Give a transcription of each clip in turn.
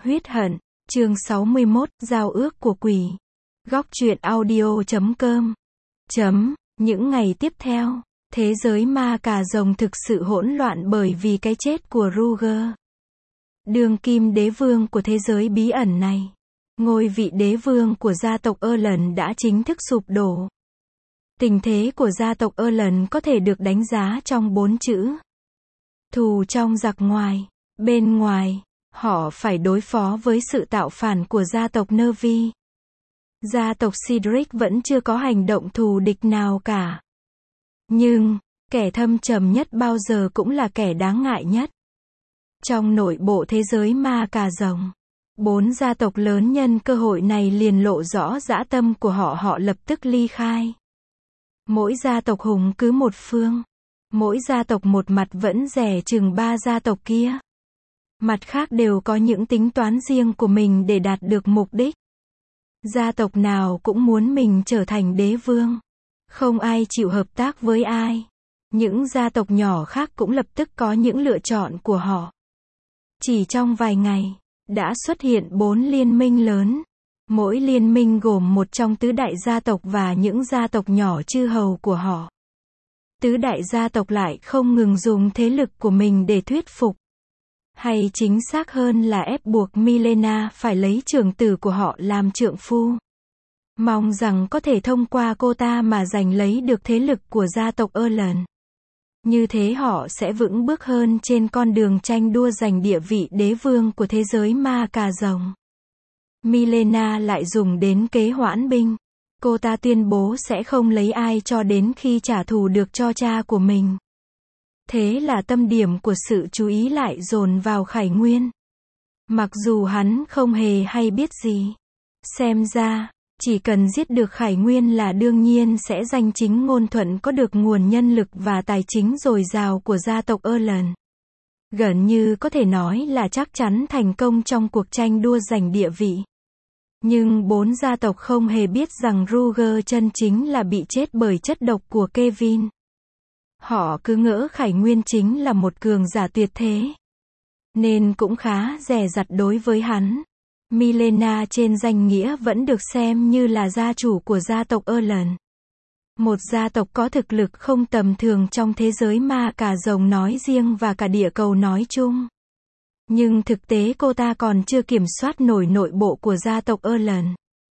Huyết hận, chương 61, giao ước của quỷ. Góc truyện audio.com. Những ngày tiếp theo, thế giới ma cà rồng thực sự hỗn loạn bởi vì cái chết của Ruger. Đương kim đế vương của thế giới bí ẩn này. Ngôi vị đế vương của gia tộc Erlen đã chính thức sụp đổ. Tình thế của gia tộc Erlen có thể được đánh giá trong 4 chữ. Thù trong giặc ngoài. Bên ngoài, họ phải đối phó với sự tạo phản của gia tộc Nervi. Gia tộc Cedric vẫn chưa có hành động thù địch nào cả. Nhưng, kẻ thâm trầm nhất bao giờ cũng là kẻ đáng ngại nhất. Trong nội bộ thế giới ma cà rồng, 4 gia tộc lớn nhân cơ hội này liền lộ rõ dã tâm của họ lập tức ly khai. Mỗi gia tộc hùng cứ một phương. Mỗi gia tộc một mặt vẫn dè chừng 3 gia tộc kia. Mặt khác đều có những tính toán riêng của mình để đạt được mục đích. Gia tộc nào cũng muốn mình trở thành đế vương. Không ai chịu hợp tác với ai. Những gia tộc nhỏ khác cũng lập tức có những lựa chọn của họ. Chỉ trong vài ngày, đã xuất hiện 4 liên minh lớn. Mỗi liên minh gồm một trong tứ đại gia tộc và những gia tộc nhỏ chư hầu của họ. Tứ đại gia tộc lại không ngừng dùng thế lực của mình để thuyết phục. Hay chính xác hơn là ép buộc Milena phải lấy trưởng tử của họ làm trượng phu. Mong rằng có thể thông qua cô ta mà giành lấy được thế lực của gia tộc Erlen. Như thế họ sẽ vững bước hơn trên con đường tranh đua giành địa vị đế vương của thế giới ma cà rồng. Milena lại dùng đến kế hoãn binh. Cô ta tuyên bố sẽ không lấy ai cho đến khi trả thù được cho cha của mình. Thế là tâm điểm của sự chú ý lại dồn vào Khải Nguyên. Mặc dù hắn không hề hay biết gì. Xem ra, chỉ cần giết được Khải Nguyên là đương nhiên sẽ danh chính ngôn thuận có được nguồn nhân lực và tài chính dồi dào của gia tộc Erlen. Gần như có thể nói là chắc chắn thành công trong cuộc tranh đua giành địa vị. Nhưng 4 gia tộc không hề biết rằng Ruger chân chính là bị chết bởi chất độc của Kevin. Họ cứ ngỡ Khải Nguyên chính là một cường giả tuyệt thế. Nên cũng khá dè dặt đối với hắn. Milena trên danh nghĩa vẫn được xem như là gia chủ của gia tộc Erlen. Một gia tộc có thực lực không tầm thường trong thế giới ma cà rồng nói riêng và cả địa cầu nói chung. Nhưng thực tế cô ta còn chưa kiểm soát nổi nội bộ của gia tộc Erlen.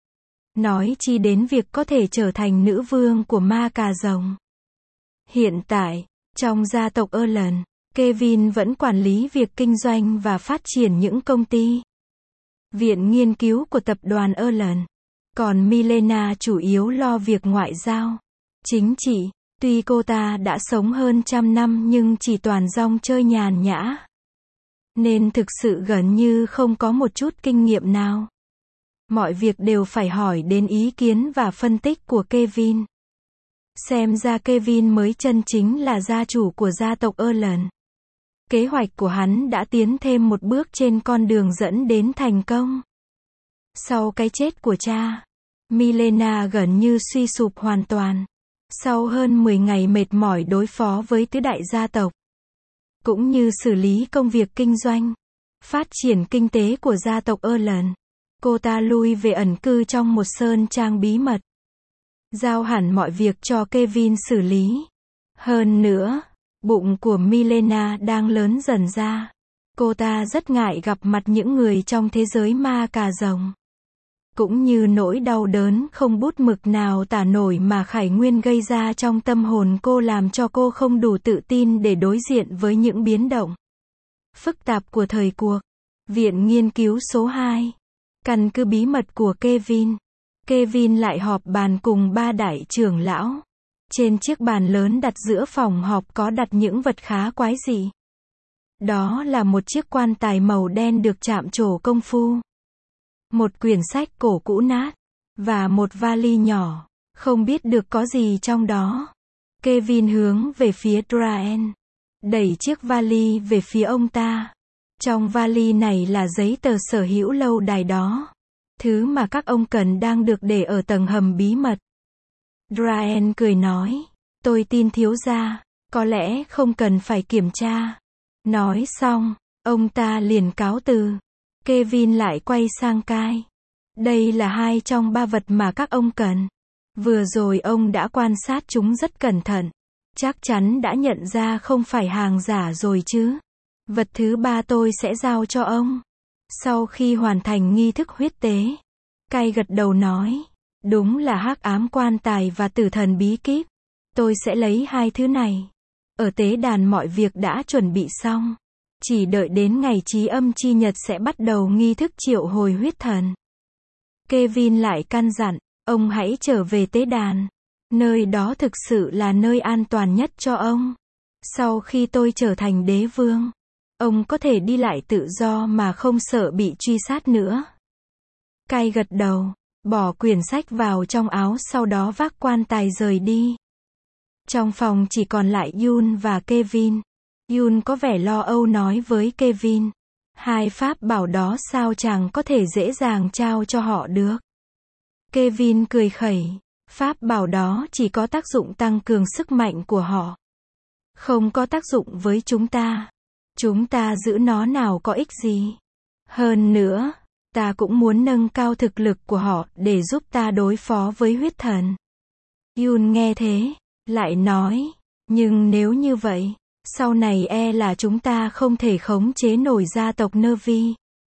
Nói chi đến việc có thể trở thành nữ vương của ma cà rồng. Hiện tại, trong gia tộc Erlen, Kevin vẫn quản lý việc kinh doanh và phát triển những công ty. Viện nghiên cứu của tập đoàn Erlen. Còn Milena chủ yếu lo việc ngoại giao, chính trị. Tuy cô ta đã sống hơn 100 năm nhưng chỉ toàn rong chơi nhàn nhã. Nên thực sự gần như không có một chút kinh nghiệm nào. Mọi việc đều phải hỏi đến ý kiến và phân tích của Kevin. Xem ra Kevin mới chân chính là gia chủ của gia tộc Erlen. Kế hoạch của hắn đã tiến thêm một bước trên con đường dẫn đến thành công. Sau cái chết của cha, Milena gần như suy sụp hoàn toàn. Sau hơn 10 ngày mệt mỏi đối phó với tứ đại gia tộc, cũng như xử lý công việc kinh doanh, phát triển kinh tế của gia tộc Erlen, cô ta lui về ẩn cư trong một sơn trang bí mật. Giao hẳn mọi việc cho Kevin xử lý. Hơn nữa, bụng của Milena đang lớn dần ra. Cô ta rất ngại gặp mặt những người trong thế giới ma cà rồng. Cũng như nỗi đau đớn không bút mực nào tả nổi mà Khải Nguyên gây ra trong tâm hồn cô làm cho cô không đủ tự tin để đối diện với những biến động phức tạp của thời cuộc. Viện nghiên cứu số 2. Căn cứ bí mật của Kevin. Kevin lại họp bàn cùng 3 đại trưởng lão. Trên chiếc bàn lớn đặt giữa phòng họp có đặt những vật khá quái dị. Đó là một chiếc quan tài màu đen được chạm trổ công phu. Một quyển sách cổ cũ nát. Và một vali nhỏ. Không biết được có gì trong đó. Kevin hướng về phía Draen. Đẩy chiếc vali về phía ông ta. Trong vali này là giấy tờ sở hữu lâu đài đó. Thứ mà các ông cần đang được để ở tầng hầm bí mật. Draen cười nói. Tôi tin thiếu gia. Có lẽ không cần phải kiểm tra. Nói xong, ông ta liền cáo từ. Kevin lại quay sang Kai. Đây là 2 trong 3 vật mà các ông cần. Vừa rồi ông đã quan sát chúng rất cẩn thận. Chắc chắn đã nhận ra không phải hàng giả rồi chứ. Vật thứ 3 tôi sẽ giao cho ông. Sau khi hoàn thành nghi thức huyết tế, Kai gật đầu nói. Đúng là hắc ám quan tài và tử thần bí kíp. Tôi sẽ lấy 2 thứ này. Ở tế đàn mọi việc đã chuẩn bị xong. Chỉ đợi đến ngày chí âm chi nhật sẽ bắt đầu nghi thức triệu hồi huyết thần. Kevin lại căn dặn, ông hãy trở về tế đàn. Nơi đó thực sự là nơi an toàn nhất cho ông. Sau khi tôi trở thành đế vương, ông có thể đi lại tự do mà không sợ bị truy sát nữa. Kai gật đầu, bỏ quyển sách vào trong áo sau đó vác quan tài rời đi. Trong phòng chỉ còn lại Yun và Kevin. Yun có vẻ lo âu nói với Kevin. 2 pháp bảo đó sao chàng có thể dễ dàng trao cho họ được. Kevin cười khẩy. Pháp bảo đó chỉ có tác dụng tăng cường sức mạnh của họ. Không có tác dụng với chúng ta. Chúng ta giữ nó nào có ích gì. Hơn nữa, ta cũng muốn nâng cao thực lực của họ để giúp ta đối phó với huyết thần. Yun nghe thế, lại nói, nhưng nếu như vậy, sau này là chúng ta không thể khống chế nổi gia tộc Nervi.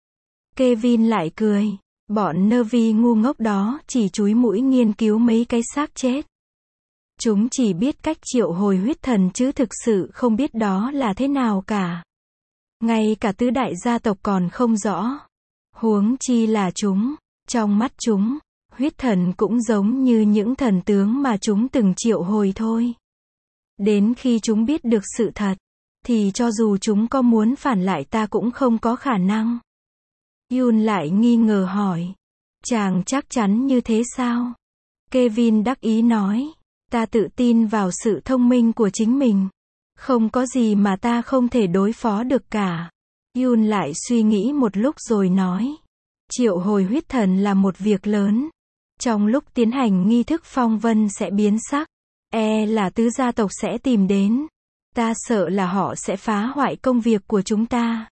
Kevin lại cười, bọn Nervi ngu ngốc đó chỉ chúi mũi nghiên cứu mấy cái xác chết. Chúng chỉ biết cách triệu hồi huyết thần chứ thực sự không biết đó là thế nào cả. Ngay cả tứ đại gia tộc còn không rõ. Huống chi là chúng, trong mắt chúng, huyết thần cũng giống như những thần tướng mà chúng từng triệu hồi thôi. Đến khi chúng biết được sự thật, thì cho dù chúng có muốn phản lại ta cũng không có khả năng. Yun lại nghi ngờ hỏi. Chàng chắc chắn như thế sao? Kevin đắc ý nói. Ta tự tin vào sự thông minh của chính mình. Không có gì mà ta không thể đối phó được cả. Yun lại suy nghĩ một lúc rồi nói. Triệu hồi huyết thần là một việc lớn. Trong lúc tiến hành nghi thức phong vân sẽ biến sắc. Là tứ gia tộc sẽ tìm đến. Ta sợ là họ sẽ phá hoại công việc của chúng ta.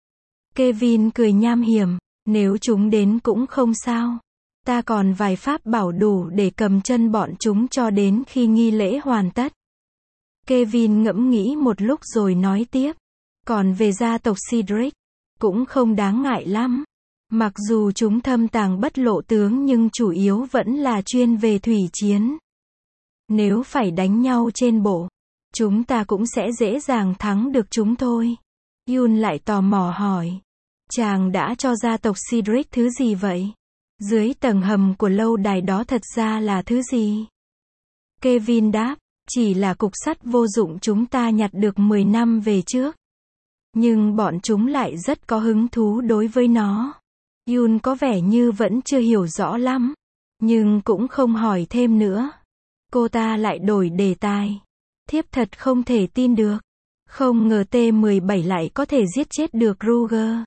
Kevin cười nham hiểm. Nếu chúng đến cũng không sao. Ta còn vài pháp bảo đủ để cầm chân bọn chúng cho đến khi nghi lễ hoàn tất. Kevin ngẫm nghĩ một lúc rồi nói tiếp. Còn về gia tộc Cedric, cũng không đáng ngại lắm. Mặc dù chúng thâm tàng bất lộ tướng nhưng chủ yếu vẫn là chuyên về thủy chiến. Nếu phải đánh nhau trên bộ, chúng ta cũng sẽ dễ dàng thắng được chúng thôi. Yun lại tò mò hỏi. Chàng đã cho gia tộc Cedric thứ gì vậy? Dưới tầng hầm của lâu đài đó thật ra là thứ gì? Kevin đáp. Chỉ là cục sắt vô dụng chúng ta nhặt được 10 năm về trước. Nhưng bọn chúng lại rất có hứng thú đối với nó. Yun có vẻ như vẫn chưa hiểu rõ lắm. Nhưng cũng không hỏi thêm nữa. Cô ta lại đổi đề tài. Thiếp thật không thể tin được. Không ngờ T-17 lại có thể giết chết được Ruger.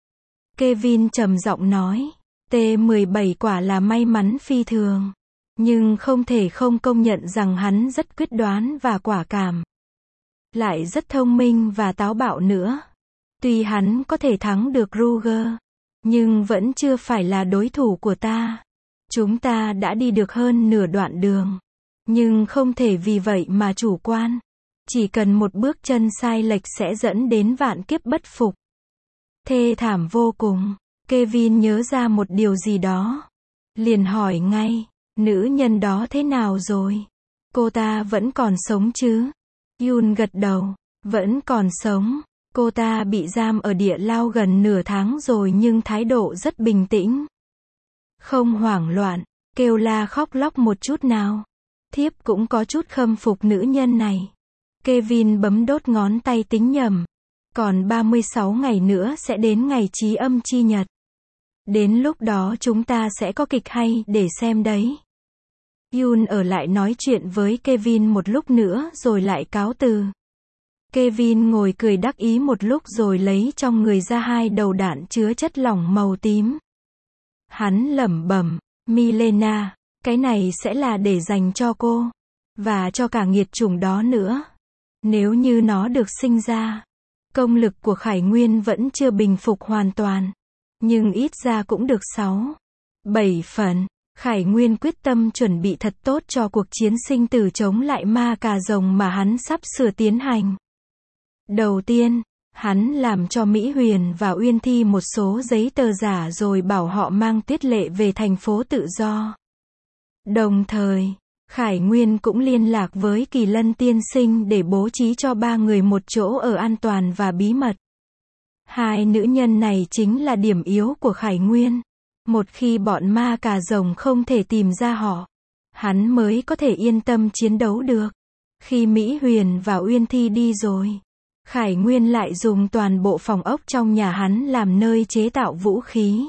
Kevin trầm giọng nói. T-17 quả là may mắn phi thường. Nhưng không thể không công nhận rằng hắn rất quyết đoán và quả cảm. Lại rất thông minh và táo bạo nữa. Tuy hắn có thể thắng được Ruger, nhưng vẫn chưa phải là đối thủ của ta. Chúng ta đã đi được hơn nửa đoạn đường. Nhưng không thể vì vậy mà chủ quan. Chỉ cần một bước chân sai lệch sẽ dẫn đến vạn kiếp bất phục. Thê thảm vô cùng. Kevin nhớ ra một điều gì đó. Liền hỏi ngay. Nữ nhân đó thế nào rồi? Cô ta vẫn còn sống chứ? Yun gật đầu. Vẫn còn sống. Cô ta bị giam ở địa lao gần nửa tháng rồi nhưng thái độ rất bình tĩnh. Không hoảng loạn, kêu la khóc lóc một chút nào. Thiếp cũng có chút khâm phục nữ nhân này. Kevin bấm đốt ngón tay tính nhầm. Còn 36 ngày nữa sẽ đến ngày chí âm chi nhật. Đến lúc đó chúng ta sẽ có kịch hay để xem đấy. Yun ở lại nói chuyện với Kevin một lúc nữa rồi lại cáo từ. Kevin ngồi cười đắc ý một lúc rồi lấy trong người ra 2 đầu đạn chứa chất lỏng màu tím. Hắn lẩm bẩm, Milena, cái này sẽ là để dành cho cô. Và cho cả nghiệt chủng đó nữa. Nếu như nó được sinh ra, công lực của Khải Nguyên vẫn chưa bình phục hoàn toàn. nhưng ít ra cũng được 6-7 phần. Khải Nguyên quyết tâm chuẩn bị thật tốt cho cuộc chiến sinh tử chống lại ma cà rồng mà hắn sắp sửa tiến hành. Đầu tiên, hắn làm cho Mỹ Huyền và Uyên Thi một số giấy tờ giả rồi bảo họ mang Tuyết Lệ về thành phố tự do. Đồng thời, Khải Nguyên cũng liên lạc với Kỳ Lân tiên sinh để bố trí cho 3 người một chỗ ở an toàn và bí mật. Hai nữ nhân này chính là điểm yếu của Khải Nguyên. Một khi bọn ma cà rồng không thể tìm ra họ, hắn mới có thể yên tâm chiến đấu được. Khi Mỹ Huyền và Uyên Thi đi rồi, Khải Nguyên lại dùng toàn bộ phòng ốc trong nhà hắn làm nơi chế tạo vũ khí.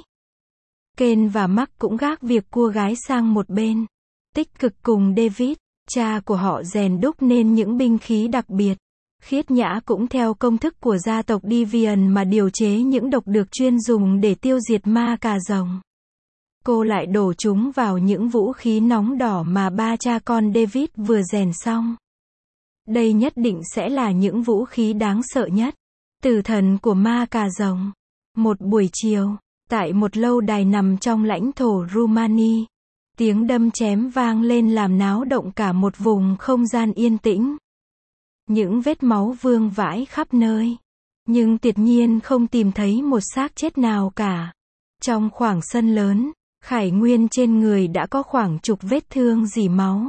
Ken và Mark cũng gác việc cua gái sang một bên, tích cực cùng David, cha của họ rèn đúc nên những binh khí đặc biệt. Khiết Nhã cũng theo công thức của gia tộc Deviant mà điều chế những độc dược chuyên dùng để tiêu diệt ma cà rồng. Cô lại đổ chúng vào những vũ khí nóng đỏ mà ba cha con David vừa rèn xong. Đây nhất định sẽ là những vũ khí đáng sợ nhất. Tử thần của ma cà rồng. Một buổi chiều, tại một lâu đài nằm trong lãnh thổ Rumani, tiếng đâm chém vang lên làm náo động cả một vùng không gian yên tĩnh. Những vết máu vương vãi khắp nơi, nhưng tuyệt nhiên không tìm thấy một xác chết nào cả. Trong khoảng sân lớn, Khải Nguyên trên người đã có khoảng chục vết thương rỉ máu.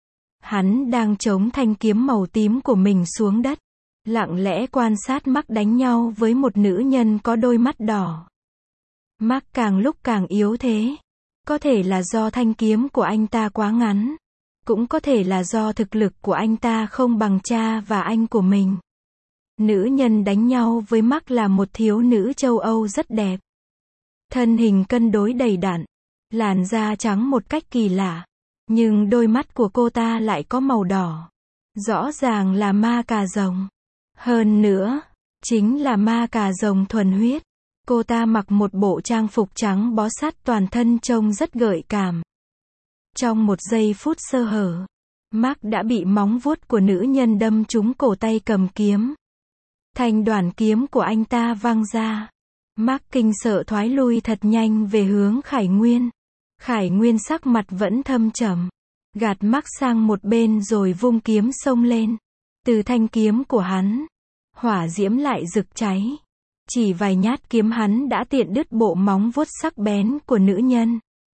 Hắn đang chống thanh kiếm màu tím của mình xuống đất, lặng lẽ quan sát Mark đánh nhau với một nữ nhân có đôi mắt đỏ. Mark càng lúc càng yếu thế. Có thể là do thanh kiếm của anh ta quá ngắn. Cũng có thể là do thực lực của anh ta không bằng cha và anh của mình. Nữ nhân đánh nhau với Mark là một thiếu nữ châu Âu rất đẹp. Thân hình cân đối đầy đặn, làn da trắng một cách kỳ lạ. Nhưng đôi mắt của cô ta lại có màu đỏ. Rõ ràng là ma cà rồng. Hơn nữa, chính là ma cà rồng thuần huyết. Cô ta mặc một bộ trang phục trắng bó sát toàn thân trông rất gợi cảm. Trong một giây phút sơ hở, Mark đã bị móng vuốt của nữ nhân đâm trúng cổ tay cầm kiếm. Thanh đoản kiếm của anh ta văng ra. Mark kinh sợ thoái lui thật nhanh về hướng Khải Nguyên. Khải Nguyên sắc mặt vẫn thâm trầm, gạt Mark sang một bên rồi vung kiếm xông lên. Từ thanh kiếm của hắn, hỏa diễm lại rực cháy. Chỉ vài nhát kiếm hắn đã tiện đứt bộ móng vuốt sắc bén của nữ nhân.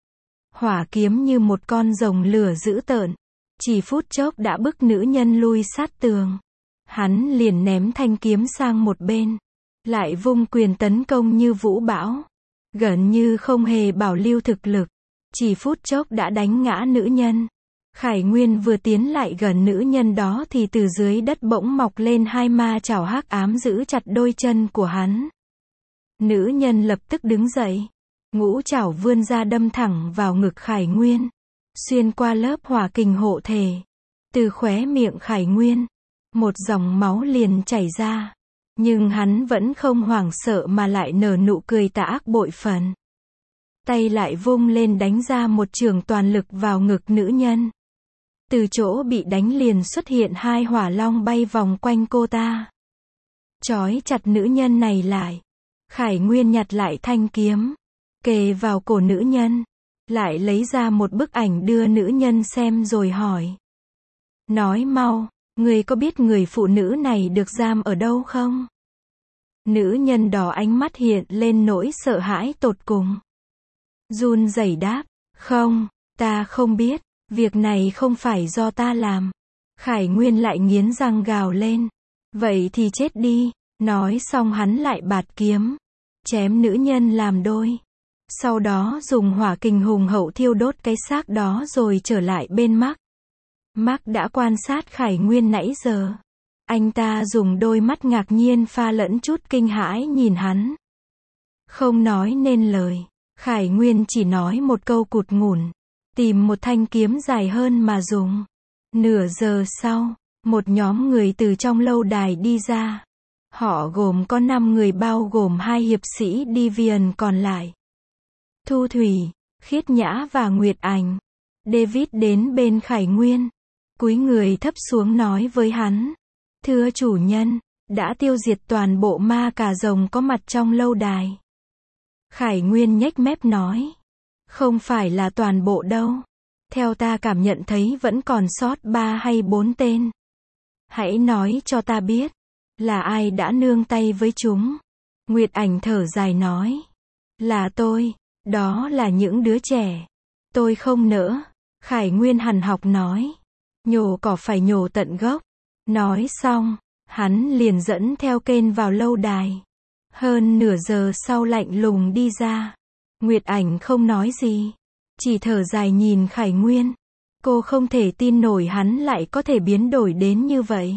Hỏa kiếm như một con rồng lửa dữ tợn, chỉ phút chốc đã bức nữ nhân lui sát tường. Hắn liền ném thanh kiếm sang một bên, lại vung quyền tấn công như vũ bão, gần như không hề bảo lưu thực lực, chỉ phút chốc đã đánh ngã nữ nhân. Khải Nguyên vừa tiến lại gần nữ nhân đó thì từ dưới đất bỗng mọc lên hai ma chảo hắc ám giữ chặt đôi chân của hắn. Nữ nhân lập tức đứng dậy, ngũ chảo vươn ra đâm thẳng vào ngực Khải Nguyên, xuyên qua lớp hỏa kình hộ thể. Từ khóe miệng Khải Nguyên, một dòng máu liền chảy ra, nhưng hắn vẫn không hoảng sợ mà lại nở nụ cười tà ác bội phần. Tay lại vung lên đánh ra một chưởng toàn lực vào ngực nữ nhân. Từ chỗ bị đánh liền xuất hiện hai hỏa long bay vòng quanh cô ta, trói chặt nữ nhân này lại. Khải Nguyên nhặt lại thanh kiếm, kề vào cổ nữ nhân, lại lấy ra một bức ảnh đưa nữ nhân xem rồi hỏi. Nói mau, người có biết người phụ nữ này được giam ở đâu không? Nữ nhân đỏ ánh mắt hiện lên nỗi sợ hãi tột cùng. Run rẩy đáp, không, ta không biết, việc này không phải do ta làm. Khải Nguyên lại nghiến răng gào lên, vậy thì chết đi. Nói xong hắn lại bạt kiếm, chém nữ nhân làm đôi. Sau đó dùng hỏa kình hùng hậu thiêu đốt cái xác đó rồi trở lại bên Mark. Mark đã quan sát Khải Nguyên nãy giờ. Anh ta dùng đôi mắt ngạc nhiên pha lẫn chút kinh hãi nhìn hắn. Không nói nên lời, Khải Nguyên chỉ nói một câu cụt ngủn, tìm một thanh kiếm dài hơn mà dùng. Nửa giờ sau, một nhóm người từ trong lâu đài đi ra. Họ gồm có 5 người bao gồm 2 hiệp sĩ Deviant còn lại. Thu Thủy, Khiết Nhã và Nguyệt Ảnh. David đến bên Khải Nguyên, cúi người thấp xuống nói với hắn. Thưa chủ nhân, đã tiêu diệt toàn bộ ma cà rồng có mặt trong lâu đài. Khải Nguyên nhếch mép nói. Không phải là toàn bộ đâu. Theo ta cảm nhận thấy vẫn còn sót 3 hay 4 tên. Hãy nói cho ta biết, là ai đã nương tay với chúng. Nguyệt Ảnh thở dài nói. Là tôi, đó là những đứa trẻ. Tôi không nỡ. Khải Nguyên hằn học nói. Nhổ cỏ phải nhổ tận gốc. Nói xong, hắn liền dẫn theo kên vào lâu đài. Hơn nửa giờ sau lạnh lùng đi ra. Nguyệt Ảnh không nói gì, chỉ thở dài nhìn Khải Nguyên. Cô không thể tin nổi hắn lại có thể biến đổi đến như vậy.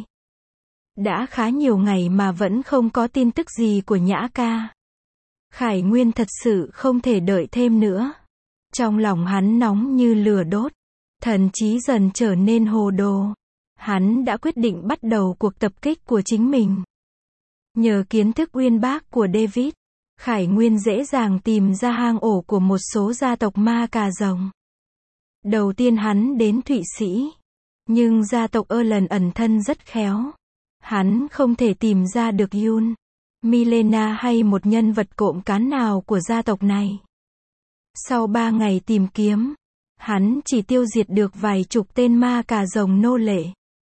Đã khá nhiều ngày mà vẫn không có tin tức gì của Nhã ca. Khải Nguyên thật sự không thể đợi thêm nữa. Trong lòng hắn nóng như lửa đốt, thần trí dần trở nên hồ đồ. Hắn đã quyết định bắt đầu cuộc tập kích của chính mình. Nhờ kiến thức uyên bác của David, Khải Nguyên dễ dàng tìm ra hang ổ của một số gia tộc ma cà rồng. Đầu tiên hắn đến Thụy Sĩ, nhưng gia tộc Erlen ẩn thân rất khéo. Hắn không thể tìm ra được Yun, Milena hay một nhân vật cộm cán nào của gia tộc này. Sau 3 ngày tìm kiếm, hắn chỉ tiêu diệt được vài chục tên ma cà rồng nô lệ.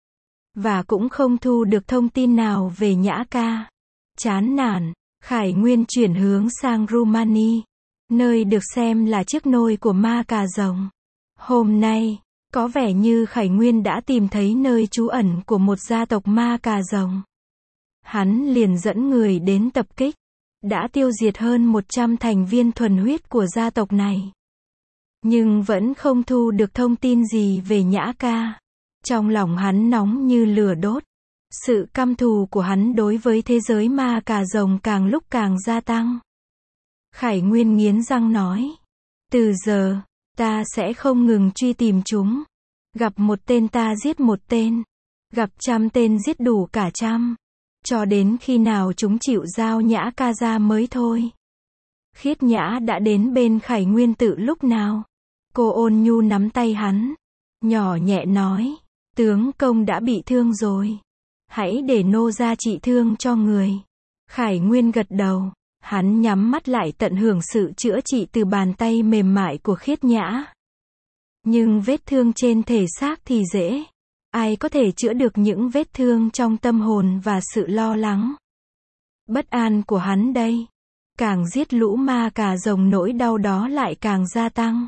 Và cũng không thu được thông tin nào về Nhã ca. Chán nản, Khải Nguyên chuyển hướng sang Rumani, nơi được xem là chiếc nôi của ma cà rồng. Hôm nay, có vẻ như Khải Nguyên đã tìm thấy nơi trú ẩn của một gia tộc ma cà rồng. Hắn liền dẫn người đến tập kích, đã tiêu diệt hơn 100 thành viên thuần huyết của gia tộc này. Nhưng vẫn không thu được thông tin gì về Nhã ca. Trong lòng hắn nóng như lửa đốt. Sự căm thù của hắn đối với thế giới ma cà rồng càng lúc càng gia tăng. Khải Nguyên nghiến răng nói. Từ giờ, ta sẽ không ngừng truy tìm chúng. Gặp một tên ta giết một tên. Gặp 100 tên giết đủ cả 100. Cho đến khi nào chúng chịu giao Nhã ca ra mới thôi. Khiết Nhã đã đến bên Khải Nguyên từ lúc nào? Cô ôn nhu nắm tay hắn. Nhỏ nhẹ nói. Tướng công đã bị thương rồi. Hãy để nô ra trị thương cho người. Khải Nguyên gật đầu. Hắn nhắm mắt lại tận hưởng sự chữa trị từ bàn tay mềm mại của Khiết Nhã. Nhưng vết thương trên thể xác thì dễ. Ai có thể chữa được những vết thương trong tâm hồn và sự lo lắng, bất an của hắn đây? Càng giết lũ ma cà rồng nỗi đau đó lại càng gia tăng.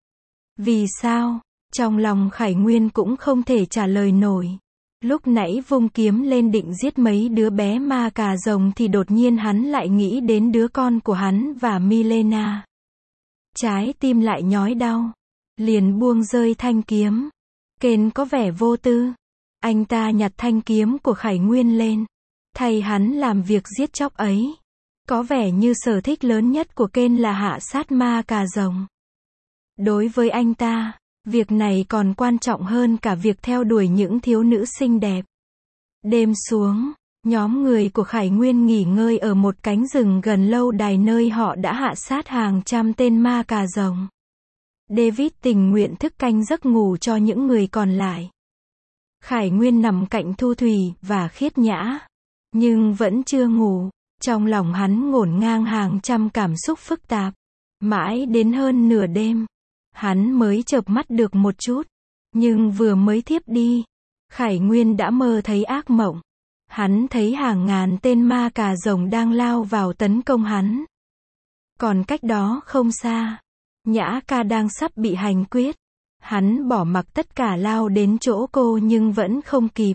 Vì sao? Trong lòng Khải Nguyên cũng không thể trả lời nổi. Lúc nãy vung kiếm lên định giết mấy đứa bé ma cà rồng thì đột nhiên hắn lại nghĩ đến đứa con của hắn và Milena. Trái tim lại nhói đau. Liền buông rơi thanh kiếm. Kên có vẻ vô tư. Anh ta nhặt thanh kiếm của Khải Nguyên lên. Thay hắn làm việc giết chóc ấy. Có vẻ như sở thích lớn nhất của Kên là hạ sát ma cà rồng. Đối với anh ta, việc này còn quan trọng hơn cả việc theo đuổi những thiếu nữ xinh đẹp. Đêm xuống, nhóm người của Khải Nguyên nghỉ ngơi ở một cánh rừng gần lâu đài nơi họ đã hạ sát hàng trăm tên ma cà rồng. David tình nguyện thức canh giấc ngủ cho những người còn lại. Khải Nguyên nằm cạnh Thu Thủy và Khiết Nhã, nhưng vẫn chưa ngủ. Trong lòng hắn ngổn ngang hàng trăm cảm xúc phức tạp. Mãi đến hơn nửa đêm, hắn mới chợp mắt được một chút. Nhưng vừa mới thiếp đi, Khải Nguyên đã mơ thấy ác mộng. Hắn thấy hàng ngàn tên ma cà rồng đang lao vào tấn công hắn. Còn cách đó không xa, Nhã ca đang sắp bị hành quyết. Hắn bỏ mặc tất cả lao đến chỗ cô nhưng vẫn không kịp.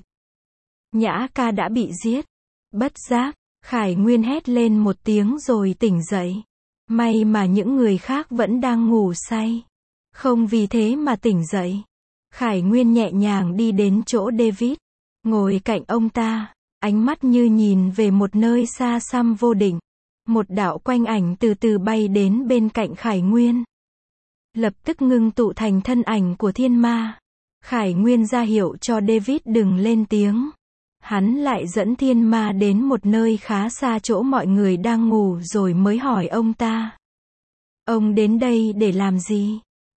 Nhã ca đã bị giết. Bất giác, Khải Nguyên hét lên một tiếng rồi tỉnh dậy. May mà những người khác vẫn đang ngủ say. Không vì thế mà tỉnh dậy. Khải Nguyên nhẹ nhàng đi đến chỗ David. Ngồi cạnh ông ta, ánh mắt như nhìn về một nơi xa xăm vô định. Một đạo quanh ảnh từ từ bay đến bên cạnh Khải Nguyên. Lập tức ngưng tụ thành thân ảnh của thiên ma. Khải Nguyên ra hiệu cho David đừng lên tiếng. Hắn lại dẫn thiên ma đến một nơi khá xa chỗ mọi người đang ngủ rồi mới hỏi ông ta. Ông đến đây để làm gì?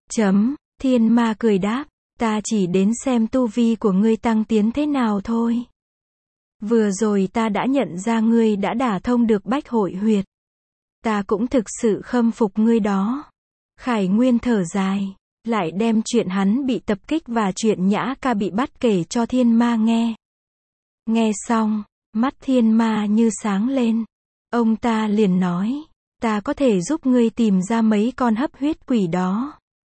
Thiên ma cười đáp. Ta chỉ đến xem tu vi của ngươi tăng tiến thế nào thôi. Vừa rồi ta đã nhận ra ngươi đã đả thông được bách hội huyệt. Ta cũng thực sự khâm phục ngươi đó. Khải Nguyên thở dài, lại đem chuyện hắn bị tập kích và chuyện Nhã Ca bị bắt kể cho Thiên Ma nghe. Nghe xong, mắt Thiên Ma như sáng lên. Ông ta liền nói, ta có thể giúp ngươi tìm ra mấy con hấp huyết quỷ đó.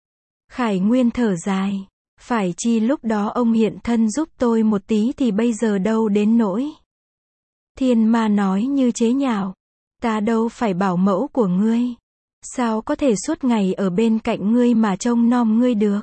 Khải Nguyên thở dài, phải chi lúc đó ông hiện thân giúp tôi một tí thì bây giờ đâu đến nỗi. Thiên Ma nói như chế nhạo, ta đâu phải bảo mẫu của ngươi. Sao có thể suốt ngày ở bên cạnh ngươi mà trông nom ngươi được?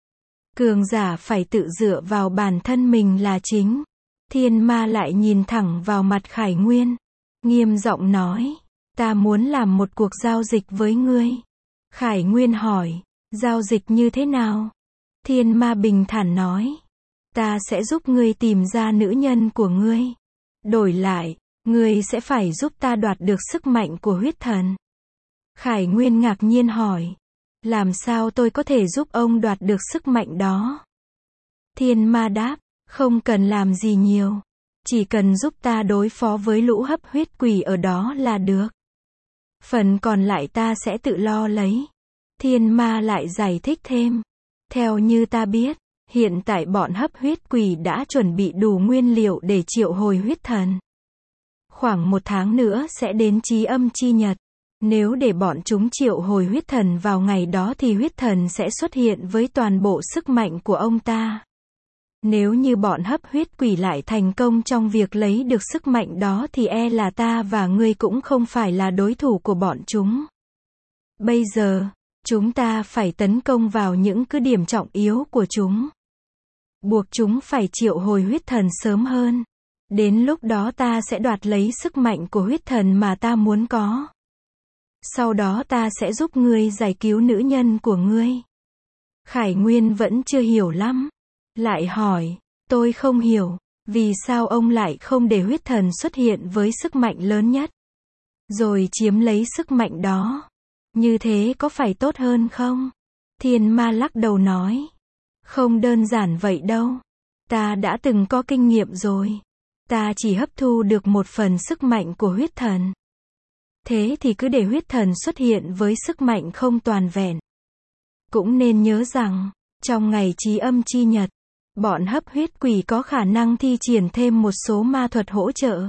Cường giả phải tự dựa vào bản thân mình là chính. Thiên Ma lại nhìn thẳng vào mặt Khải Nguyên, nghiêm giọng nói, ta muốn làm một cuộc giao dịch với ngươi. Khải Nguyên hỏi, giao dịch như thế nào? Thiên Ma bình thản nói, ta sẽ giúp ngươi tìm ra nữ nhân của ngươi. Đổi lại, ngươi sẽ phải giúp ta đoạt được sức mạnh của huyết thần. Khải Nguyên ngạc nhiên hỏi, làm sao tôi có thể giúp ông đoạt được sức mạnh đó? Thiên Ma đáp, không cần làm gì nhiều. Chỉ cần giúp ta đối phó với lũ hấp huyết quỷ ở đó là được. Phần còn lại ta sẽ tự lo lấy. Thiên Ma lại giải thích thêm. Theo như ta biết, hiện tại bọn hấp huyết quỷ đã chuẩn bị đủ nguyên liệu để triệu hồi huyết thần. Khoảng 1 tháng nữa sẽ đến Chí Âm chi nhật. Nếu để bọn chúng triệu hồi huyết thần vào ngày đó thì huyết thần sẽ xuất hiện với toàn bộ sức mạnh của ông ta. Nếu như bọn hấp huyết quỷ lại thành công trong việc lấy được sức mạnh đó thì e là ta và ngươi cũng không phải là đối thủ của bọn chúng. Bây giờ, chúng ta phải tấn công vào những cứ điểm trọng yếu của chúng. Buộc chúng phải triệu hồi huyết thần sớm hơn. Đến lúc đó ta sẽ đoạt lấy sức mạnh của huyết thần mà ta muốn có. Sau đó ta sẽ giúp ngươi giải cứu nữ nhân của ngươi. Khải Nguyên vẫn chưa hiểu lắm. Lại hỏi, tôi không hiểu, vì sao ông lại không để huyết thần xuất hiện với sức mạnh lớn nhất, rồi chiếm lấy sức mạnh đó? Như thế có phải tốt hơn không? Thiên Ma lắc đầu nói, không đơn giản vậy đâu. Ta đã từng có kinh nghiệm rồi. Ta chỉ hấp thu được một phần sức mạnh của huyết thần. Thế thì cứ để huyết thần xuất hiện với sức mạnh không toàn vẹn. Cũng nên nhớ rằng, trong ngày Chí Âm chi nhật, bọn hấp huyết quỷ có khả năng thi triển thêm một số ma thuật hỗ trợ.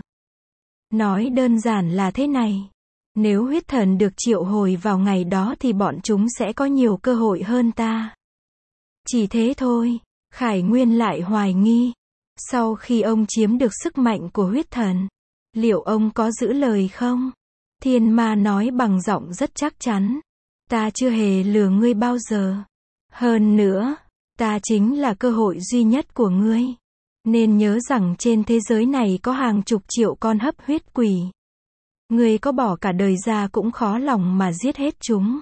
Nói đơn giản là thế này. Nếu huyết thần được triệu hồi vào ngày đó thì bọn chúng sẽ có nhiều cơ hội hơn ta. Chỉ thế thôi. Khải Nguyên lại hoài nghi. Sau khi ông chiếm được sức mạnh của huyết thần, liệu ông có giữ lời không? Thiên Ma nói bằng giọng rất chắc chắn. Ta chưa hề lừa ngươi bao giờ. Hơn nữa, ta chính là cơ hội duy nhất của ngươi. Nên nhớ rằng trên thế giới này có hàng chục triệu con hấp huyết quỷ. Ngươi có bỏ cả đời ra cũng khó lòng mà giết hết chúng.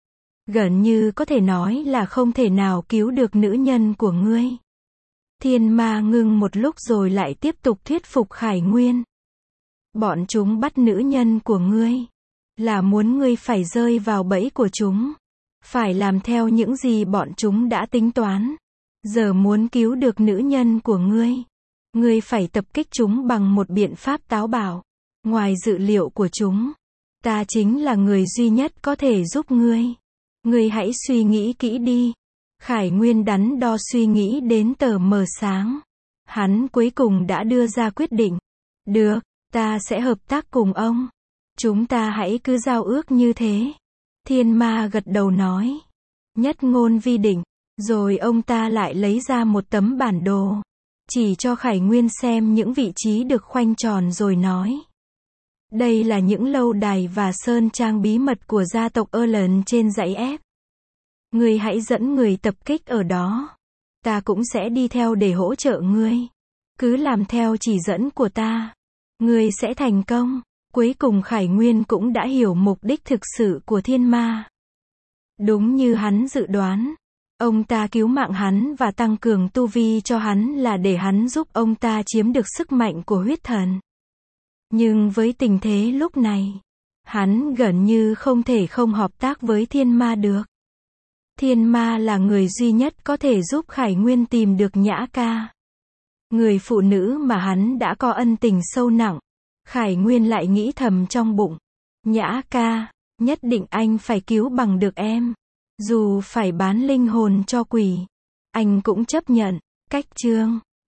Gần như có thể nói là không thể nào cứu được nữ nhân của ngươi. Thiên Ma ngưng một lúc rồi lại tiếp tục thuyết phục Khải Nguyên. Bọn chúng bắt nữ nhân của ngươi, là muốn ngươi phải rơi vào bẫy của chúng. Phải làm theo những gì bọn chúng đã tính toán. Giờ muốn cứu được nữ nhân của ngươi, ngươi phải tập kích chúng bằng một biện pháp táo bạo. Ngoài dự liệu của chúng, ta chính là người duy nhất có thể giúp ngươi. Ngươi hãy suy nghĩ kỹ đi. Khải Nguyên đắn đo suy nghĩ đến tờ mờ sáng. Hắn cuối cùng đã đưa ra quyết định. Được, ta sẽ hợp tác cùng ông. Chúng ta hãy cứ giao ước như thế. Thiên Ma gật đầu nói. Nhất ngôn vi định. Rồi ông ta lại lấy ra một tấm bản đồ. Chỉ cho Khải Nguyên xem những vị trí được khoanh tròn rồi nói. Đây là những lâu đài và sơn trang bí mật của gia tộc Erlen trên dãy F. Ngươi hãy dẫn người tập kích ở đó. Ta cũng sẽ đi theo để hỗ trợ ngươi. Cứ làm theo chỉ dẫn của ta. Ngươi sẽ thành công. Cuối cùng Khải Nguyên cũng đã hiểu mục đích thực sự của Thiên Ma. Đúng như hắn dự đoán. Ông ta cứu mạng hắn và tăng cường tu vi cho hắn là để hắn giúp ông ta chiếm được sức mạnh của huyết thần. Nhưng với tình thế lúc này, hắn gần như không thể không hợp tác với Thiên Ma được. Thiên Ma là người duy nhất có thể giúp Khải Nguyên tìm được Nhã Ca. Người phụ nữ mà hắn đã có ân tình sâu nặng. Khải Nguyên lại nghĩ thầm trong bụng. Nhã ca, nhất định anh phải cứu bằng được em. Dù phải bán linh hồn cho quỷ, anh cũng chấp nhận. Cách chương